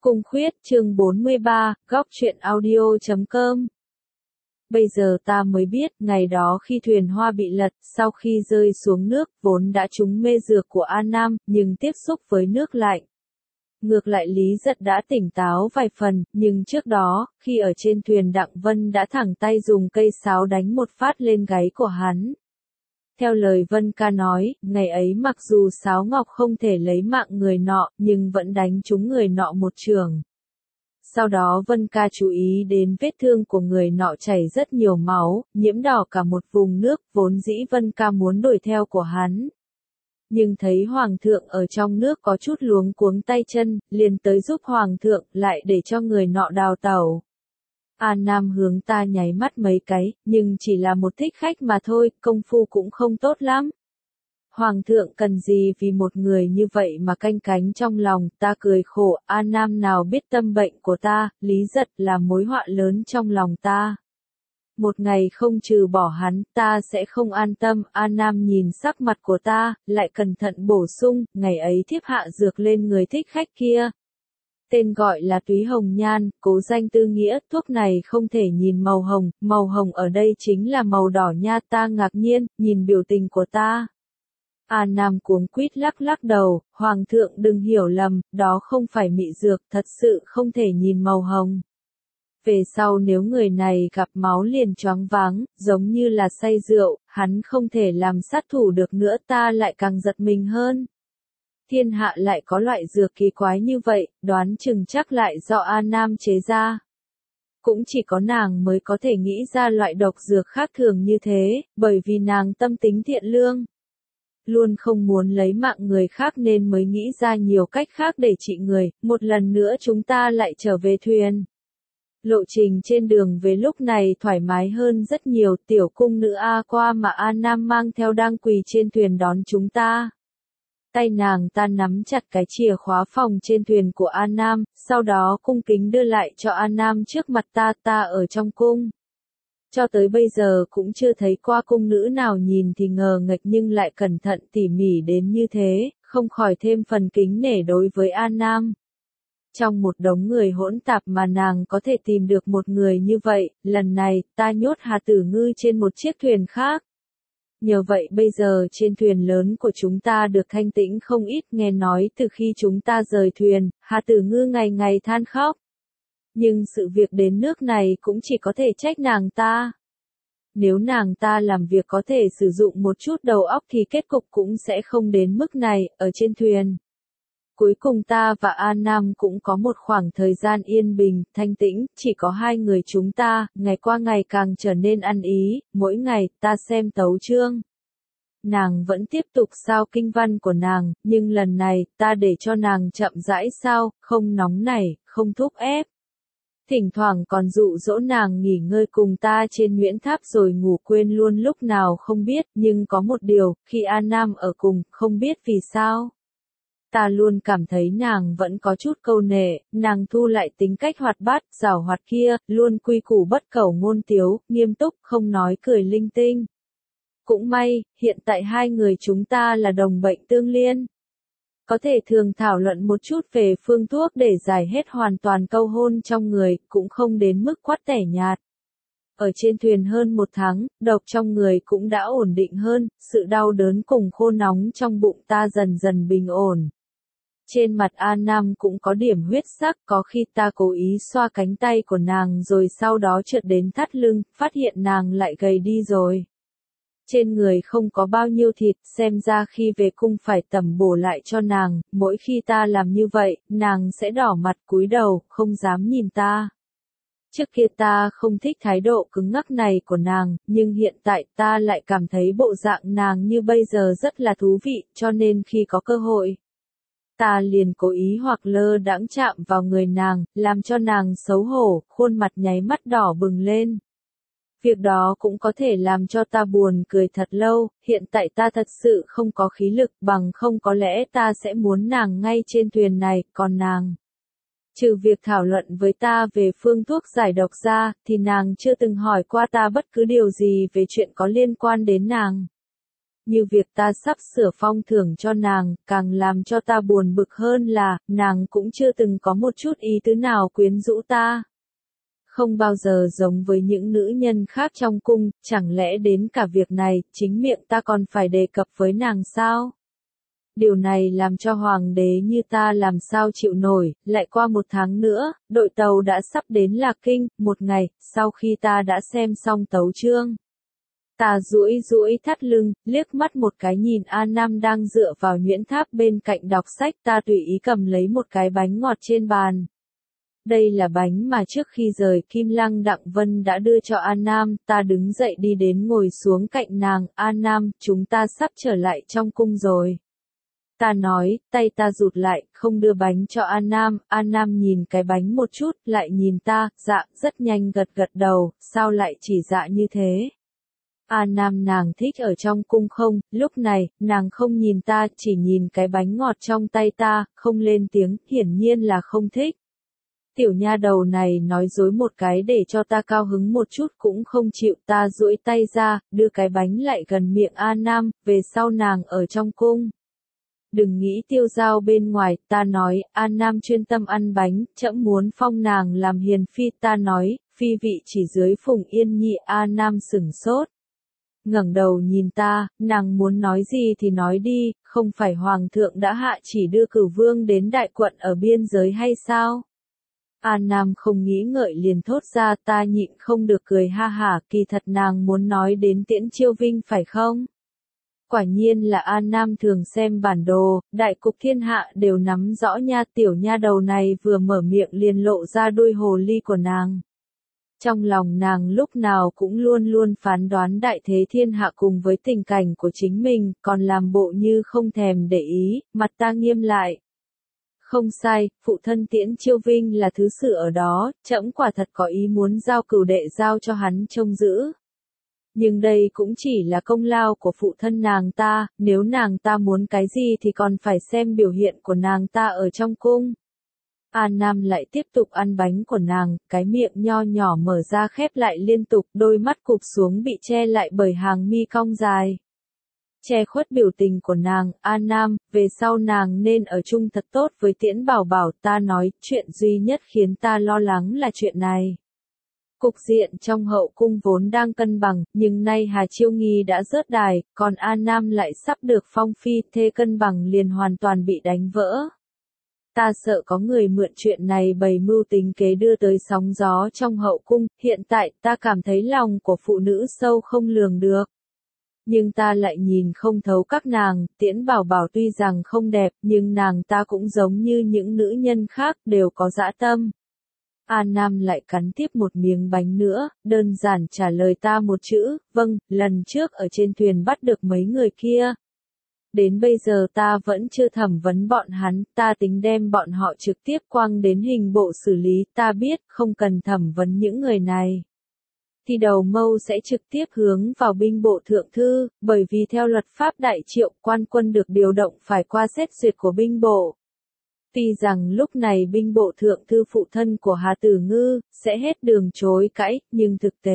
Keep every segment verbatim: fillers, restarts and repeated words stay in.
Cung Khuyết chương bốn mươi ba, góc truyện audio chấm com. Bây giờ ta mới biết, ngày đó khi thuyền hoa bị lật, sau khi rơi xuống nước, vốn đã trúng mê dược của An Nam, nhưng tiếp xúc với nước lạnh. Ngược lại Lý Giật đã tỉnh táo vài phần, nhưng trước đó, khi ở trên thuyền Đặng Vân đã thẳng tay dùng cây sáo đánh một phát lên gáy của hắn. Theo lời Vân Ca nói, ngày ấy mặc dù sáo ngọc không thể lấy mạng người nọ, nhưng vẫn đánh trúng người nọ một chưởng. Sau đó Vân Ca chú ý đến vết thương của người nọ chảy rất nhiều máu, nhiễm đỏ cả một vùng nước, vốn dĩ Vân Ca muốn đuổi theo của hắn. Nhưng thấy Hoàng thượng ở trong nước có chút luống cuống tay chân, liền tới giúp Hoàng thượng, lại để cho người nọ đào tẩu. An Nam hướng ta nháy mắt mấy cái, nhưng chỉ là một thích khách mà thôi, công phu cũng không tốt lắm. Hoàng thượng cần gì vì một người như vậy mà canh cánh trong lòng, ta cười khổ, An Nam nào biết tâm bệnh của ta, Lý Giật là mối họa lớn trong lòng ta. Một ngày không trừ bỏ hắn, ta sẽ không an tâm, An Nam nhìn sắc mặt của ta, lại cẩn thận bổ sung, ngày ấy thiếp hạ dược lên người thích khách kia. Tên gọi là túy hồng nhan, cố danh tư nghĩa, thuốc này không thể nhìn màu hồng, màu hồng ở đây chính là màu đỏ nha, ta ngạc nhiên, nhìn biểu tình của ta. An Nam cuống quýt lắc lắc đầu, Hoàng thượng đừng hiểu lầm, đó không phải mị dược, thật sự không thể nhìn màu hồng. Về sau nếu người này gặp máu liền choáng váng, giống như là say rượu, hắn không thể làm sát thủ được nữa, ta lại càng giật mình hơn. Thiên hạ lại có loại dược kỳ quái như vậy, đoán chừng chắc lại do An Nam chế ra. Cũng chỉ có nàng mới có thể nghĩ ra loại độc dược khác thường như thế, bởi vì nàng tâm tính thiện lương. Luôn không muốn lấy mạng người khác nên mới nghĩ ra nhiều cách khác để trị người, một lần nữa chúng ta lại trở về thuyền. Lộ trình trên đường về lúc này thoải mái hơn rất nhiều, tiểu cung nữ A qua mà An Nam mang theo đang quỳ trên thuyền đón chúng ta. Tay nàng ta nắm chặt cái chìa khóa phòng trên thuyền của An Nam, sau đó cung kính đưa lại cho An Nam trước mặt ta, ta ở trong cung. Cho tới bây giờ cũng chưa thấy qua cung nữ nào nhìn thì ngờ nghệch nhưng lại cẩn thận tỉ mỉ đến như thế, không khỏi thêm phần kính nể đối với An Nam. Trong một đống người hỗn tạp mà nàng có thể tìm được một người như vậy, lần này, ta nhốt Hà Tử Ngư trên một chiếc thuyền khác. Nhờ vậy bây giờ trên thuyền lớn của chúng ta được thanh tĩnh không ít, nghe nói từ khi chúng ta rời thuyền, Hà Tử Ngư ngày ngày than khóc. Nhưng sự việc đến nước này cũng chỉ có thể trách nàng ta. Nếu nàng ta làm việc có thể sử dụng một chút đầu óc thì kết cục cũng sẽ không đến mức này, ở trên thuyền. Cuối cùng ta và An Nam cũng có một khoảng thời gian yên bình, thanh tĩnh, chỉ có hai người chúng ta, ngày qua ngày càng trở nên ăn ý, mỗi ngày ta xem tấu chương. Nàng vẫn tiếp tục sao kinh văn của nàng, nhưng lần này, ta để cho nàng chậm rãi sao, không nóng nảy, không thúc ép. Thỉnh thoảng còn dụ dỗ nàng nghỉ ngơi cùng ta trên Nguyễn Tháp rồi ngủ quên luôn lúc nào không biết, nhưng có một điều, khi An Nam ở cùng, không biết vì sao. Ta luôn cảm thấy nàng vẫn có chút câu nệ, nàng thu lại tính cách hoạt bát, giảo hoạt kia, luôn quy củ bất cẩu ngôn tiếu, nghiêm túc, không nói cười linh tinh. Cũng may, hiện tại hai người chúng ta là đồng bệnh tương liên. Có thể thường thảo luận một chút về phương thuốc để giải hết hoàn toàn câu hôn trong người, cũng không đến mức quắt tẻ nhạt. Ở trên thuyền hơn một tháng, độc trong người cũng đã ổn định hơn, sự đau đớn cùng khô nóng trong bụng ta dần dần bình ổn. Trên mặt An Nam cũng có điểm huyết sắc, có khi ta cố ý xoa cánh tay của nàng rồi sau đó trượt đến thắt lưng, phát hiện nàng lại gầy đi rồi. Trên người không có bao nhiêu thịt, xem ra khi về cung phải tẩm bổ lại cho nàng, mỗi khi ta làm như vậy, nàng sẽ đỏ mặt cúi đầu, không dám nhìn ta. Trước kia ta không thích thái độ cứng ngắc này của nàng, nhưng hiện tại ta lại cảm thấy bộ dạng nàng như bây giờ rất là thú vị, cho nên khi có cơ hội, ta liền cố ý hoặc lơ đãng chạm vào người nàng, làm cho nàng xấu hổ, khuôn mặt nháy mắt đỏ bừng lên. Việc đó cũng có thể làm cho ta buồn cười thật lâu, hiện tại ta thật sự không có khí lực, bằng không có lẽ ta sẽ muốn nàng ngay trên thuyền này, còn nàng. Trừ việc thảo luận với ta về phương thuốc giải độc ra, thì nàng chưa từng hỏi qua ta bất cứ điều gì về chuyện có liên quan đến nàng. Như việc ta sắp sửa phong thưởng cho nàng, càng làm cho ta buồn bực hơn là, nàng cũng chưa từng có một chút ý tứ nào quyến rũ ta. Không bao giờ giống với những nữ nhân khác trong cung, chẳng lẽ đến cả việc này, chính miệng ta còn phải đề cập với nàng sao? Điều này làm cho hoàng đế như ta làm sao chịu nổi, lại qua một tháng nữa, đội tàu đã sắp đến Lạc Kinh, một ngày, sau khi ta đã xem xong tấu chương. Ta duỗi duỗi thắt lưng, liếc mắt một cái nhìn A Nam đang dựa vào nhuyễn tháp bên cạnh đọc sách, ta tùy ý cầm lấy một cái bánh ngọt trên bàn. Đây là bánh mà trước khi rời Kim Lăng Đặng Vân đã đưa cho An Nam, ta đứng dậy đi đến ngồi xuống cạnh nàng, An Nam, chúng ta sắp trở lại trong cung rồi. Ta nói, tay ta rụt lại, không đưa bánh cho An Nam, An Nam nhìn cái bánh một chút, lại nhìn ta, dạ, rất nhanh gật gật đầu, sao lại chỉ dạ như thế? An Nam nàng thích ở trong cung không, lúc này, nàng không nhìn ta, chỉ nhìn cái bánh ngọt trong tay ta, không lên tiếng, hiển nhiên là không thích. Tiểu nha đầu này nói dối một cái để cho ta cao hứng một chút cũng không chịu, ta duỗi tay ra, đưa cái bánh lại gần miệng An Nam, về sau nàng ở trong cung. Đừng nghĩ tiêu dao bên ngoài, ta nói, An Nam chuyên tâm ăn bánh, trẫm muốn phong nàng làm hiền phi, ta nói, phi vị chỉ dưới Phùng Yên Nhi, An Nam sửng sốt. Ngẩng đầu nhìn ta, nàng muốn nói gì thì nói đi, không phải hoàng thượng đã hạ chỉ đưa Cửu Vương đến đại quận ở biên giới hay sao? An Nam không nghĩ ngợi liền thốt ra, ta nhịn không được cười ha hả, kỳ thật nàng muốn nói đến Tiễn Chiêu Vinh phải không? Quả nhiên là An Nam thường xem bản đồ, đại cục thiên hạ đều nắm rõ nha, tiểu nha đầu này vừa mở miệng liền lộ ra đôi hồ ly của nàng. Trong lòng nàng lúc nào cũng luôn luôn phán đoán đại thế thiên hạ cùng với tình cảnh của chính mình, còn làm bộ như không thèm để ý, mặt ta nghiêm lại. Không sai, phụ thân Tiễn Chiêu Vinh là thứ sử ở đó, trẫm quả thật có ý muốn giao cửu đệ giao cho hắn trông giữ. Nhưng đây cũng chỉ là công lao của phụ thân nàng ta, nếu nàng ta muốn cái gì thì còn phải xem biểu hiện của nàng ta ở trong cung. An Nam lại tiếp tục ăn bánh của nàng, cái miệng nho nhỏ mở ra khép lại liên tục, đôi mắt cụp xuống bị che lại bởi hàng mi cong dài. Che khuất biểu tình của nàng, An Nam, về sau nàng nên ở chung thật tốt với Tiễn Bảo Bảo, ta nói, chuyện duy nhất khiến ta lo lắng là chuyện này. Cục diện trong hậu cung vốn đang cân bằng, nhưng nay Hà Chiêu Nghi đã rớt đài, còn An Nam lại sắp được phong phi, thế cân bằng liền hoàn toàn bị đánh vỡ. Ta sợ có người mượn chuyện này bày mưu tính kế đưa tới sóng gió trong hậu cung, hiện tại ta cảm thấy lòng của phụ nữ sâu không lường được. Nhưng ta lại nhìn không thấu các nàng, Tiễn Bảo Bảo tuy rằng không đẹp, nhưng nàng ta cũng giống như những nữ nhân khác, đều có dã tâm. An Nam lại cắn tiếp một miếng bánh nữa, đơn giản trả lời ta một chữ, vâng, lần trước ở trên thuyền bắt được mấy người kia. Đến bây giờ ta vẫn chưa thẩm vấn bọn hắn, ta tính đem bọn họ trực tiếp quăng đến hình bộ xử lý, ta biết, không cần thẩm vấn những người này. Thì đầu mâu sẽ trực tiếp hướng vào binh bộ thượng thư, bởi vì theo luật pháp đại triệu, quan quân được điều động phải qua xét duyệt của binh bộ. Tuy rằng lúc này binh bộ thượng thư phụ thân của Hà Tử Ngư, sẽ hết đường chối cãi, nhưng thực tế,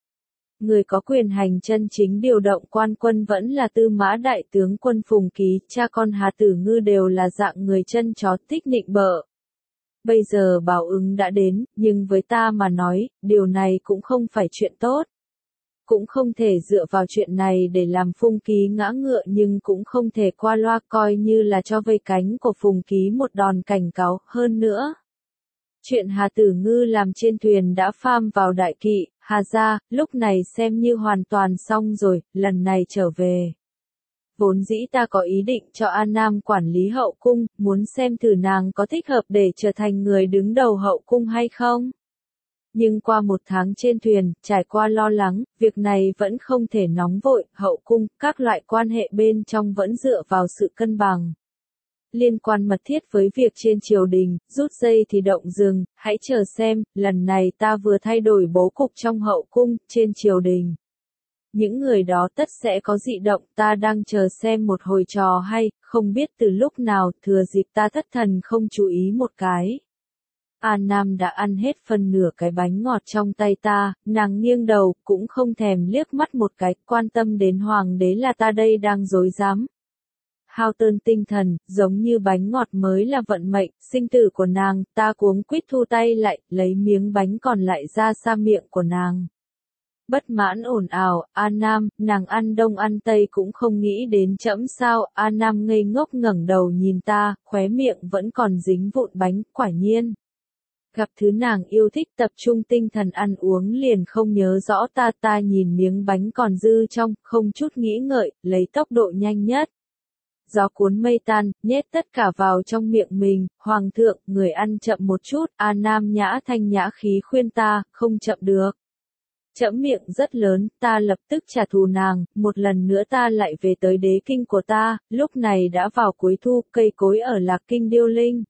người có quyền hành chân chính điều động quan quân vẫn là Tư Mã Đại tướng quân Phùng Ký, cha con Hà Tử Ngư đều là dạng người chân chó thích nịnh bợ. Bây giờ báo ứng đã đến, nhưng với ta mà nói, điều này cũng không phải chuyện tốt. Cũng không thể dựa vào chuyện này để làm Phùng Ký ngã ngựa, nhưng cũng không thể qua loa coi như là cho vây cánh của Phùng Ký một đòn cảnh cáo, hơn nữa. Chuyện Hà Tử Ngư làm trên thuyền đã pham vào đại kỵ, Hà gia, lúc này xem như hoàn toàn xong rồi, lần này trở về. Vốn dĩ ta có ý định cho An Nam quản lý hậu cung, muốn xem thử nàng có thích hợp để trở thành người đứng đầu hậu cung hay không. Nhưng qua một tháng trên thuyền, trải qua lo lắng, việc này vẫn không thể nóng vội, hậu cung, các loại quan hệ bên trong vẫn dựa vào sự cân bằng. Liên quan mật thiết với việc trên triều đình, rút dây thì động rừng, hãy chờ xem, lần này ta vừa thay đổi bố cục trong hậu cung, trên triều đình. Những người đó tất sẽ có dị động, ta đang chờ xem một hồi trò hay, không biết từ lúc nào, thừa dịp ta thất thần không chú ý một cái. An Nam đã ăn hết phân nửa cái bánh ngọt trong tay ta, nàng nghiêng đầu, cũng không thèm liếc mắt một cái, quan tâm đến hoàng đế là ta đây đang dối dám. Hao tơn tinh thần, giống như bánh ngọt mới là vận mệnh, sinh tử của nàng, ta cuống quýt thu tay lại, lấy miếng bánh còn lại ra xa miệng của nàng. Bất mãn ồn ào, An Nam, nàng ăn đông ăn tây cũng không nghĩ đến trẫm sao, An Nam ngây ngốc ngẩng đầu nhìn ta, khóe miệng vẫn còn dính vụn bánh, quả nhiên. Gặp thứ nàng yêu thích tập trung tinh thần ăn uống liền không nhớ rõ ta ta nhìn miếng bánh còn dư trong, không chút nghĩ ngợi, lấy tốc độ nhanh nhất. Gió cuốn mây tan, nhét tất cả vào trong miệng mình, hoàng thượng, người ăn chậm một chút, An Nam nhã thanh nhã khí khuyên ta, không chậm được. Trẫm miệng rất lớn, ta lập tức trả thù nàng, một lần nữa ta lại về tới đế kinh của ta, lúc này đã vào cuối thu, cây cối ở Lạc Kinh điêu linh.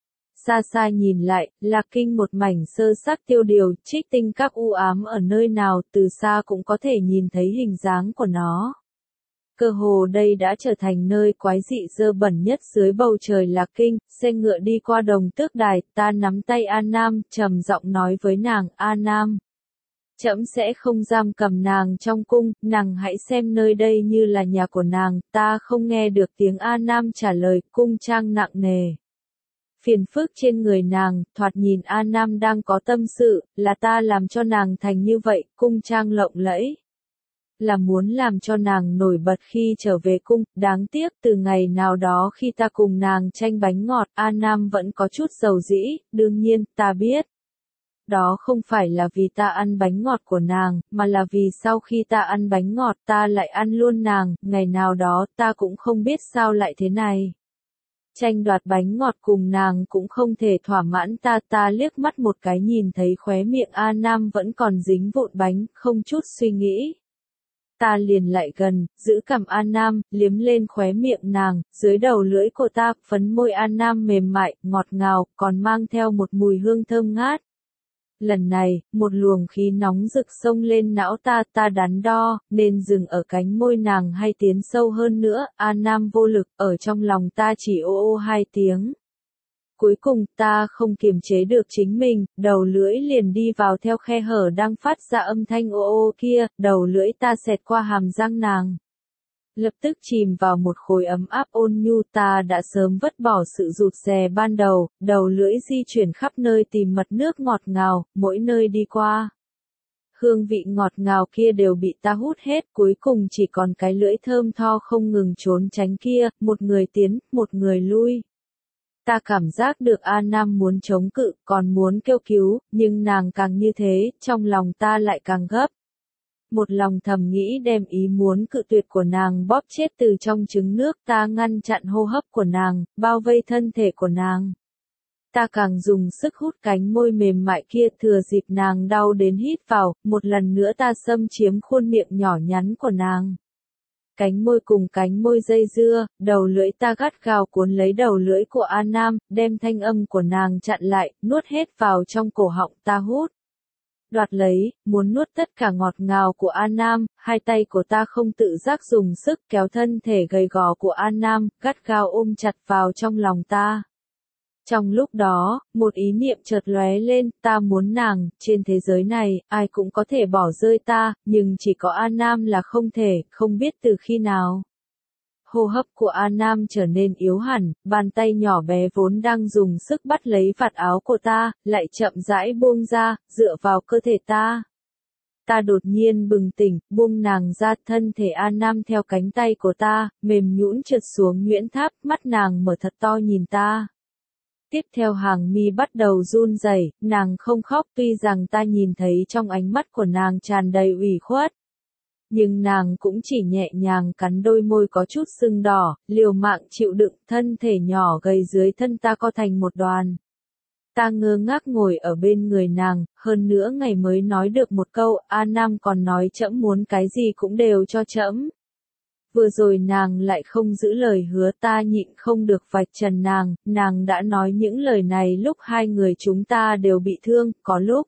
Xa xa nhìn lại, Lạc Kinh một mảnh sơ sắc tiêu điều, trích tinh các u ám ở nơi nào, từ xa cũng có thể nhìn thấy hình dáng của nó. Cơ hồ đây đã trở thành nơi quái dị dơ bẩn nhất dưới bầu trời Lạc Kinh, xe ngựa đi qua đồng tước đài, ta nắm tay An Nam, trầm giọng nói với nàng, An Nam. Trẫm sẽ không giam cầm nàng trong cung, nàng hãy xem nơi đây như là nhà của nàng, ta không nghe được tiếng An Nam trả lời, cung trang nặng nề. Phiền phức trên người nàng, thoạt nhìn An Nam đang có tâm sự, là ta làm cho nàng thành như vậy, cung trang lộng lẫy. Là muốn làm cho nàng nổi bật khi trở về cung, đáng tiếc từ ngày nào đó khi ta cùng nàng tranh bánh ngọt, An Nam vẫn có chút dầu dĩ, đương nhiên, ta biết. Đó không phải là vì ta ăn bánh ngọt của nàng, mà là vì sau khi ta ăn bánh ngọt ta lại ăn luôn nàng, ngày nào đó ta cũng không biết sao lại thế này. Tranh đoạt bánh ngọt cùng nàng cũng không thể thỏa mãn ta, ta liếc mắt một cái nhìn thấy khóe miệng A Nam vẫn còn dính vụn bánh, không chút suy nghĩ. Ta liền lại gần, giữ cằm An Nam, liếm lên khóe miệng nàng, dưới đầu lưỡi của ta, phấn môi An Nam mềm mại, ngọt ngào, còn mang theo một mùi hương thơm ngát. Lần này, một luồng khí nóng rực xông lên não ta, ta đắn đo, nên dừng ở cánh môi nàng hay tiến sâu hơn nữa, An Nam vô lực, ở trong lòng ta chỉ ô ô hai tiếng. Cuối cùng, ta không kiềm chế được chính mình, đầu lưỡi liền đi vào theo khe hở đang phát ra âm thanh ô ô kia, đầu lưỡi ta xẹt qua hàm răng nàng. Lập tức chìm vào một khối ấm áp ôn nhu, ta đã sớm vứt bỏ sự rụt rè ban đầu, đầu lưỡi di chuyển khắp nơi tìm mật nước ngọt ngào, mỗi nơi đi qua. Hương vị ngọt ngào kia đều bị ta hút hết, cuối cùng chỉ còn cái lưỡi thơm tho không ngừng trốn tránh kia, một người tiến, một người lui. Ta cảm giác được A Nam muốn chống cự, còn muốn kêu cứu, nhưng nàng càng như thế, trong lòng ta lại càng gấp. Một lòng thầm nghĩ đem ý muốn cự tuyệt của nàng bóp chết từ trong trứng nước, ta ngăn chặn hô hấp của nàng, bao vây thân thể của nàng. Ta càng dùng sức hút cánh môi mềm mại kia, thừa dịp nàng đau đến hít vào, một lần nữa ta xâm chiếm khuôn miệng nhỏ nhắn của nàng. Cánh môi cùng cánh môi dây dưa, đầu lưỡi ta gắt gao cuốn lấy đầu lưỡi của An Nam, đem thanh âm của nàng chặn lại, nuốt hết vào trong cổ họng ta hút. Đoạt lấy, muốn nuốt tất cả ngọt ngào của An Nam, hai tay của ta không tự giác dùng sức kéo thân thể gầy gò của An Nam, gắt gao ôm chặt vào trong lòng ta. Trong lúc đó, một ý niệm chợt lóe lên, ta muốn nàng, trên thế giới này, ai cũng có thể bỏ rơi ta, nhưng chỉ có An Nam là không thể, không biết từ khi nào. Hô hấp của An Nam trở nên yếu hẳn, bàn tay nhỏ bé vốn đang dùng sức bắt lấy vạt áo của ta, lại chậm rãi buông ra, dựa vào cơ thể ta. Ta đột nhiên bừng tỉnh, buông nàng ra, thân thể An Nam theo cánh tay của ta, mềm nhũn trượt xuống nhuyễn tháp, mắt nàng mở thật to nhìn ta. Tiếp theo hàng mi bắt đầu run rẩy, nàng không khóc tuy rằng ta nhìn thấy trong ánh mắt của nàng tràn đầy ủy khuất. Nhưng nàng cũng chỉ nhẹ nhàng cắn đôi môi có chút sưng đỏ, liều mạng chịu đựng, thân thể nhỏ gầy dưới thân ta co thành một đoàn. Ta ngơ ngác ngồi ở bên người nàng, hơn nữa ngày mới nói được một câu, An Nam còn nói trẫm muốn cái gì cũng đều cho trẫm. Vừa rồi nàng lại không giữ lời hứa, ta nhịn không được vạch trần nàng, nàng đã nói những lời này lúc hai người chúng ta đều bị thương, có lúc.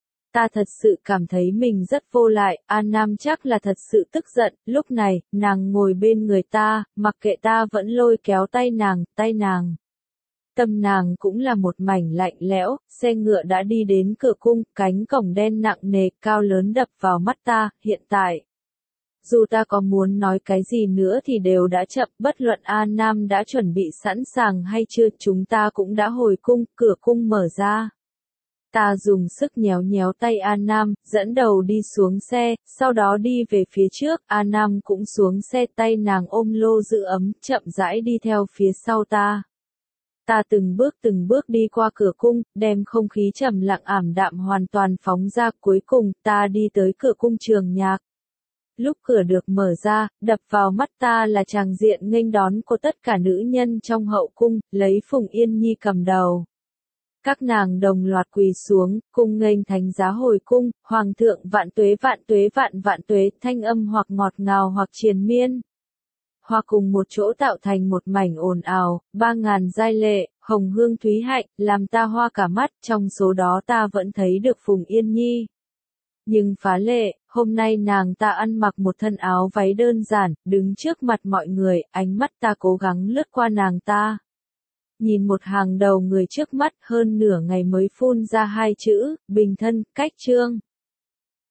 Ta thật sự cảm thấy mình rất vô lại, An Nam chắc là thật sự tức giận, lúc này, nàng ngồi bên người ta, mặc kệ ta vẫn lôi kéo tay nàng, tay nàng. tâm nàng cũng là một mảnh lạnh lẽo, xe ngựa đã đi đến cửa cung, cánh cổng đen nặng nề, cao lớn đập vào mắt ta, hiện tại. Dù ta có muốn nói cái gì nữa thì đều đã chậm, bất luận A Nam đã chuẩn bị sẵn sàng hay chưa, chúng ta cũng đã hồi cung, cửa cung mở ra. Ta dùng sức nhéo nhéo tay A Nam, dẫn đầu đi xuống xe, sau đó đi về phía trước, A Nam cũng xuống xe, tay nàng ôm lô giữ ấm, chậm rãi đi theo phía sau ta. Ta từng bước từng bước đi qua cửa cung, đem không khí trầm lặng ảm đạm hoàn toàn phóng ra, cuối cùng ta đi tới cửa cung Trường Nhạc. Lúc cửa được mở ra, đập vào mắt ta là tràng diện nghênh đón của tất cả nữ nhân trong hậu cung, lấy Phùng Yên Nhi cầm đầu. Các nàng đồng loạt quỳ xuống, cung nghênh thánh giá hồi cung, hoàng thượng vạn tuế vạn tuế vạn vạn tuế, thanh âm hoặc ngọt ngào hoặc triền miên. Hoặc cùng một chỗ tạo thành một mảnh ồn ào, ba ngàn giai lệ, hồng hương thúy hạnh, làm ta hoa cả mắt, trong số đó ta vẫn thấy được Phùng Yên Nhi. Nhưng phá lệ, hôm nay nàng ta ăn mặc một thân áo váy đơn giản, đứng trước mặt mọi người, ánh mắt ta cố gắng lướt qua nàng ta. Nhìn một hàng đầu người trước mắt, hơn nửa ngày mới phun ra hai chữ, bình thân, cách trương.